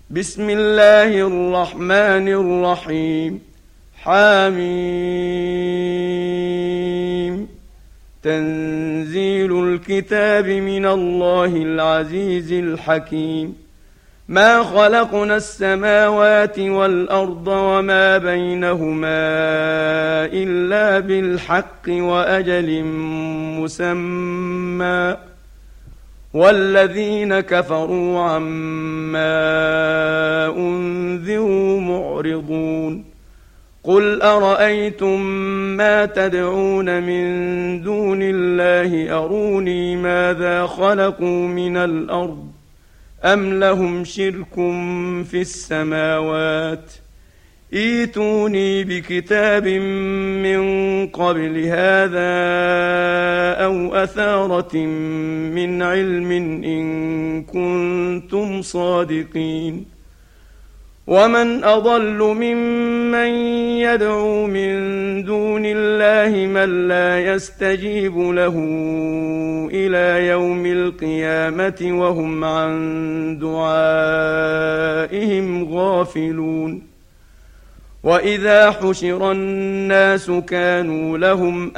بسم الله الرحمن الرحيم. حميم. تنزيل الكتاب من الله العزيز الحكيم. ما خلقنا السماوات والأرض وما بينهما إلا بالحق وأجل مسمى، والذين كفروا عما أنذروا معرضون. قل أرأيتم ما تدعون من دون الله أروني ماذا خلقوا من الأرض أم لهم شرك في السماوات، ائتوني بكتاب من قبل هذا أو أثارة من علم إن كنتم صادقين. ومن أضل ممن يدعو من دون الله من لا يستجيب له إلى يوم القيامة وهم عن دعائهم غافلون. وإذا حشر الناس كانوا لهم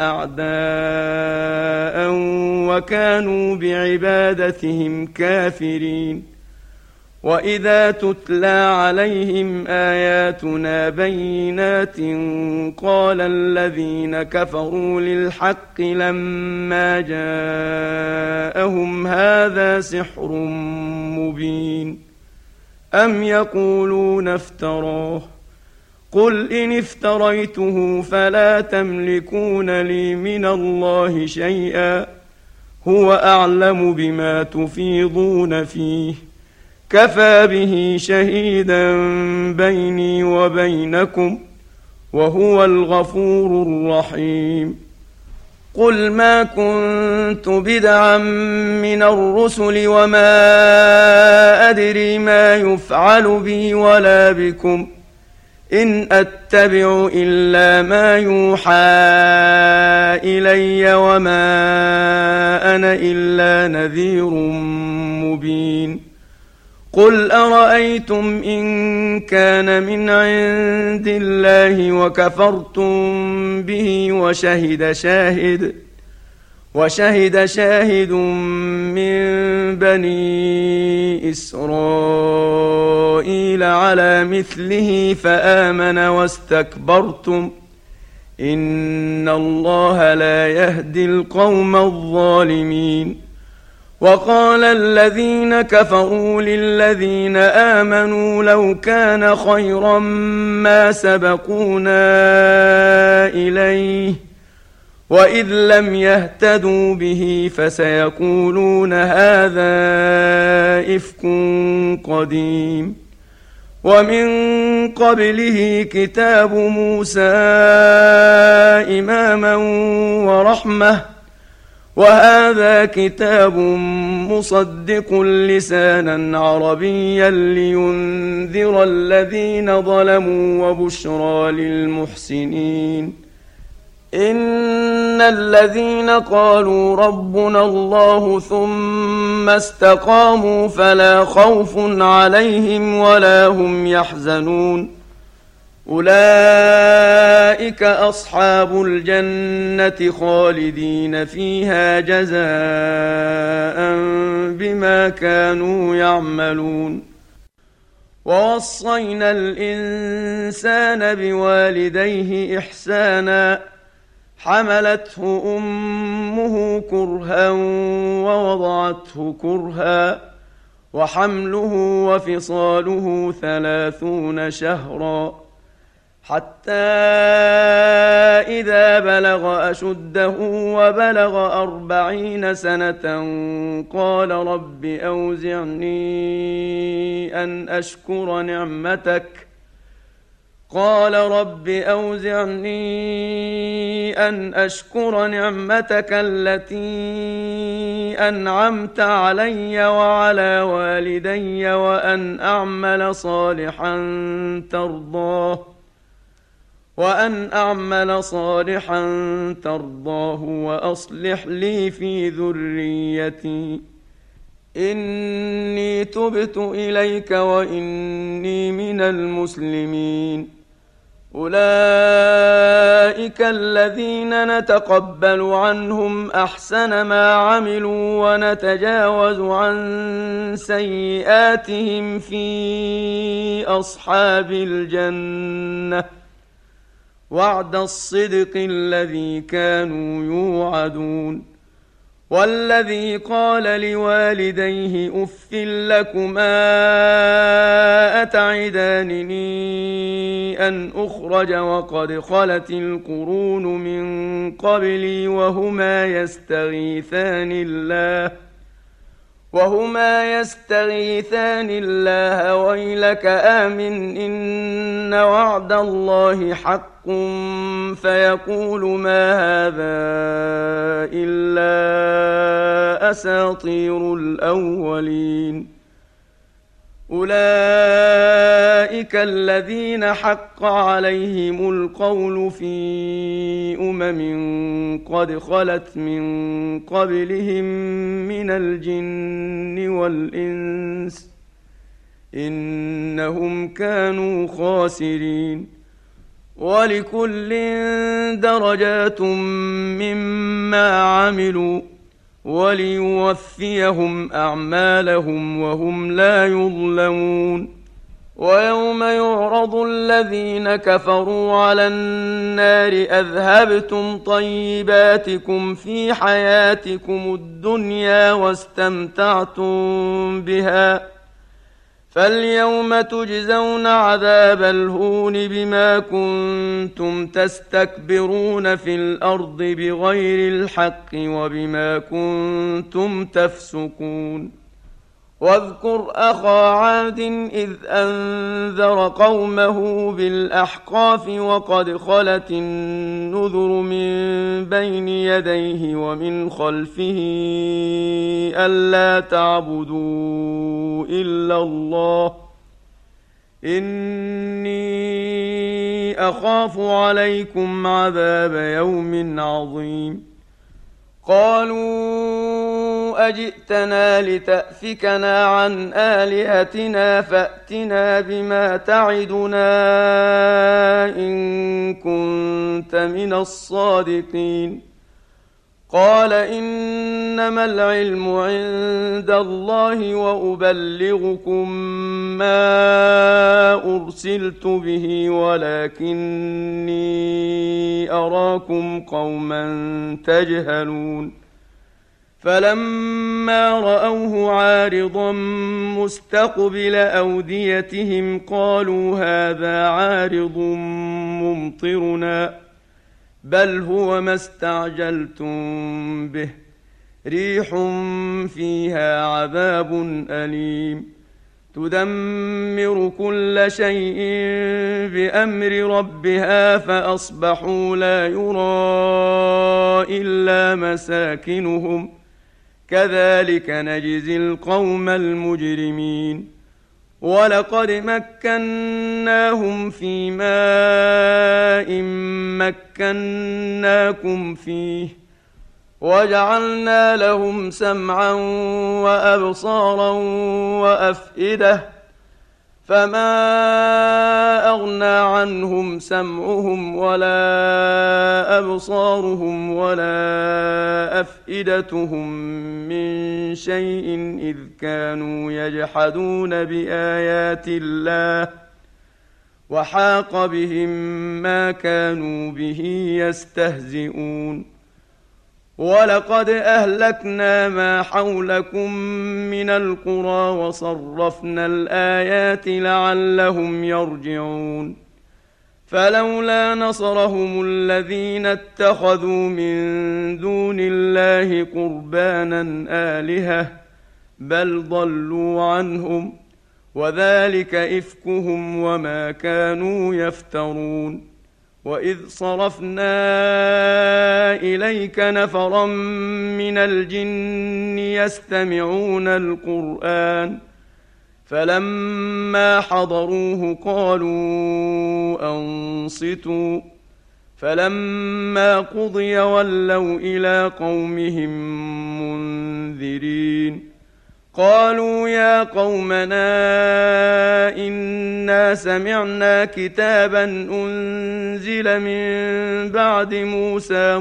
أعداء وكانوا بعبادتهم كافرين. وإذا تتلى عليهم آياتنا بينات قال الذين كفروا للحق لما جاءهم هذا سحر مبين أم يقولون افتراه، قل إن افتريته فلا تملكون لي من الله شيئا، هو أعلم بما تفيضون فيه، كفى به شهيدا بيني وبينكم وهو الغفور الرحيم. قل ما كنت بدعا من الرسل وما أدري ما يفعل بي ولا بكم، إن أتبع إلا ما يوحى إلي وما أنا إلا نذير مبين. قل أرأيتم إن كان من عند الله وكفرتم به وشهد شاهد من بني إسرائيل على مثله فآمن واستكبرتم، إن الله لا يهدي القوم الظالمين. وقال الذين كفروا للذين آمنوا لو كان خيرا ما سبقونا إليه، وإذ لم يهتدوا به فسيقولون هذا إفك قديم. ومن قبله كتاب موسى إماما ورحمة، وهذا كتاب مصدق لسانا عربيا لينذر الذين ظلموا وبشرى للمحسنين. إن الذين قالوا ربنا الله ثم استقاموا فلا خوف عليهم ولا هم يحزنون، أولئك أصحاب الجنة خالدين فيها جزاء بما كانوا يعملون. ووصينا الإنسان بوالديه إحسانا، حملته أمه كرها ووضعته كرها، وحمله وفصاله 30 شهرا، حتى إذا بلغ أشده وبلغ 40 سنة قال رب أوزعني أن أشكر نعمتك التي أنعمت علي وعلى والدي وأن أعمل صالحا ترضاه وأصلح لي في ذريتي إني تبت إليك وإني من المسلمين. أولئك الذين نتقبل عنهم أحسن ما عملوا ونتجاوز عن سيئاتهم في أصحاب الجنة، وعد الصدق الذي كانوا يوعدون. والذي قال لوالديه أف لكما أتعدانني أن أخرج وقد خلت القرون من قبلي وهما يستغيثان الله ويلك آمن إن وعد الله حق فيقول ما هذا إلا أساطير الأولين. أولئك الذين حق عليهم القول في قد خلت من قبلهم من الجن والإنس إنهم كانوا خاسرين. ولكل درجات مما عملوا وليوفيهم أعمالهم وهم لا يظلمون. ويوم يعرض الذين كفروا على النار أذهبتم طيباتكم في حياتكم الدنيا واستمتعتم بها فاليوم تجزون عذاب الهون بما كنتم تستكبرون في الأرض بغير الحق وبما كنتم تفسقون. واذكر أخا عاد إذ أنذر قومه بالأحقاف وقد خلت النذر من بين يديه ومن خلفه ألا تعبدوا إلا الله إني أخاف عليكم عذاب يوم عظيم. قالوا أجئتنا لتأفكنا عن آلهتنا فأتنا بما تعدنا إن كنت من الصادقين. قال إنما العلم عند الله وأبلغكم ما أرسلت به ولكني أراكم قوما تجهلون. فلما رأوه عارضا مستقبل أوديتهم قالوا هذا عارض ممطرنا بل هو ما استعجلتم به ريح فيها عذاب أليم تدمر كل شيء بأمر ربها فأصبحوا لا يرى إلا مساكنهم كذلك نجزي القوم المجرمين. ولقد مكناهم في ماء مكناكم فيه وجعلنا لهم سمعا وأبصارا وأفئدة فما أغنى عنهم سمعهم ولا أبصارهم ولا أفئدتهم من شيء إذ كانوا يجحدون بآيات الله وحاق بهم ما كانوا به يستهزئون. ولقد أهلكنا ما حولكم من القرى وصرفنا الآيات لعلهم يرجعون. فلولا نصرهم الذين اتخذوا من دون الله قربانا آلهة بل ضلوا عنهم وذلك إفكهم وما كانوا يفترون. وإذ صرفنا إليك نفرا من الجن يستمعون القرآن فلما حضروه قالوا أنصتوا فلما قضي ولوا إلى قومهم منذرين. قالوا يا قومنا إنا سمعنا كتابا أنزل من بعد موسى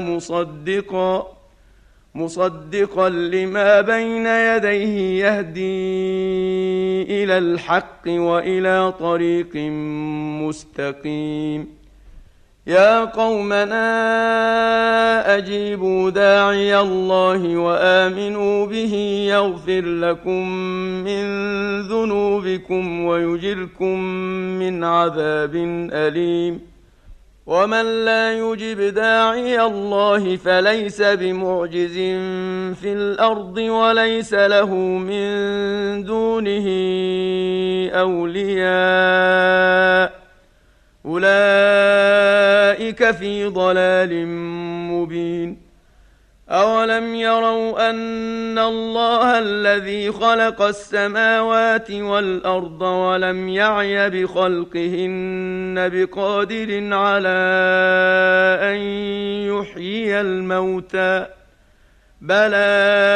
مصدقا لما بين يديه يهدي إلى الحق وإلى طريق مستقيم يا قومنا أجيبوا داعي الله وآمنوا به يغفر لكم من ذنوبكم ويجركم من عذاب أليم ومن لا يجب داعي الله فليس بمعجز في الأرض وليس له من دونه أولياء أولئك في ضلال مبين أولم يروا أن الله الذي خلق السماوات والأرض ولم يعي بخلقهن بقادر على أن يحيي الموتى بلى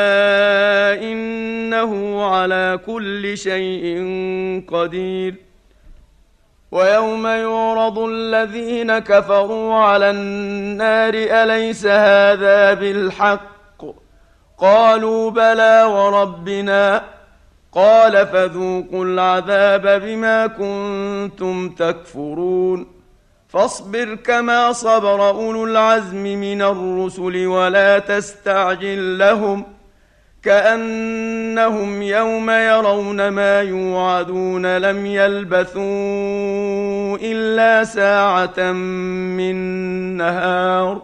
إنه على كل شيء قدير ويوم يعرض الذين كفروا على النار أليس هذا بالحق قالوا بلى وربنا قال فذوقوا العذاب بما كنتم تكفرون فاصبر كما صبر أولو العزم من الرسل ولا تستعجل لهم كأنهم يوم يرون ما يوعدون لم يلبثوا إلا ساعة من نهار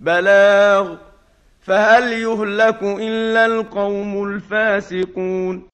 بلاغ فهل يهلك إلا القوم الفاسقون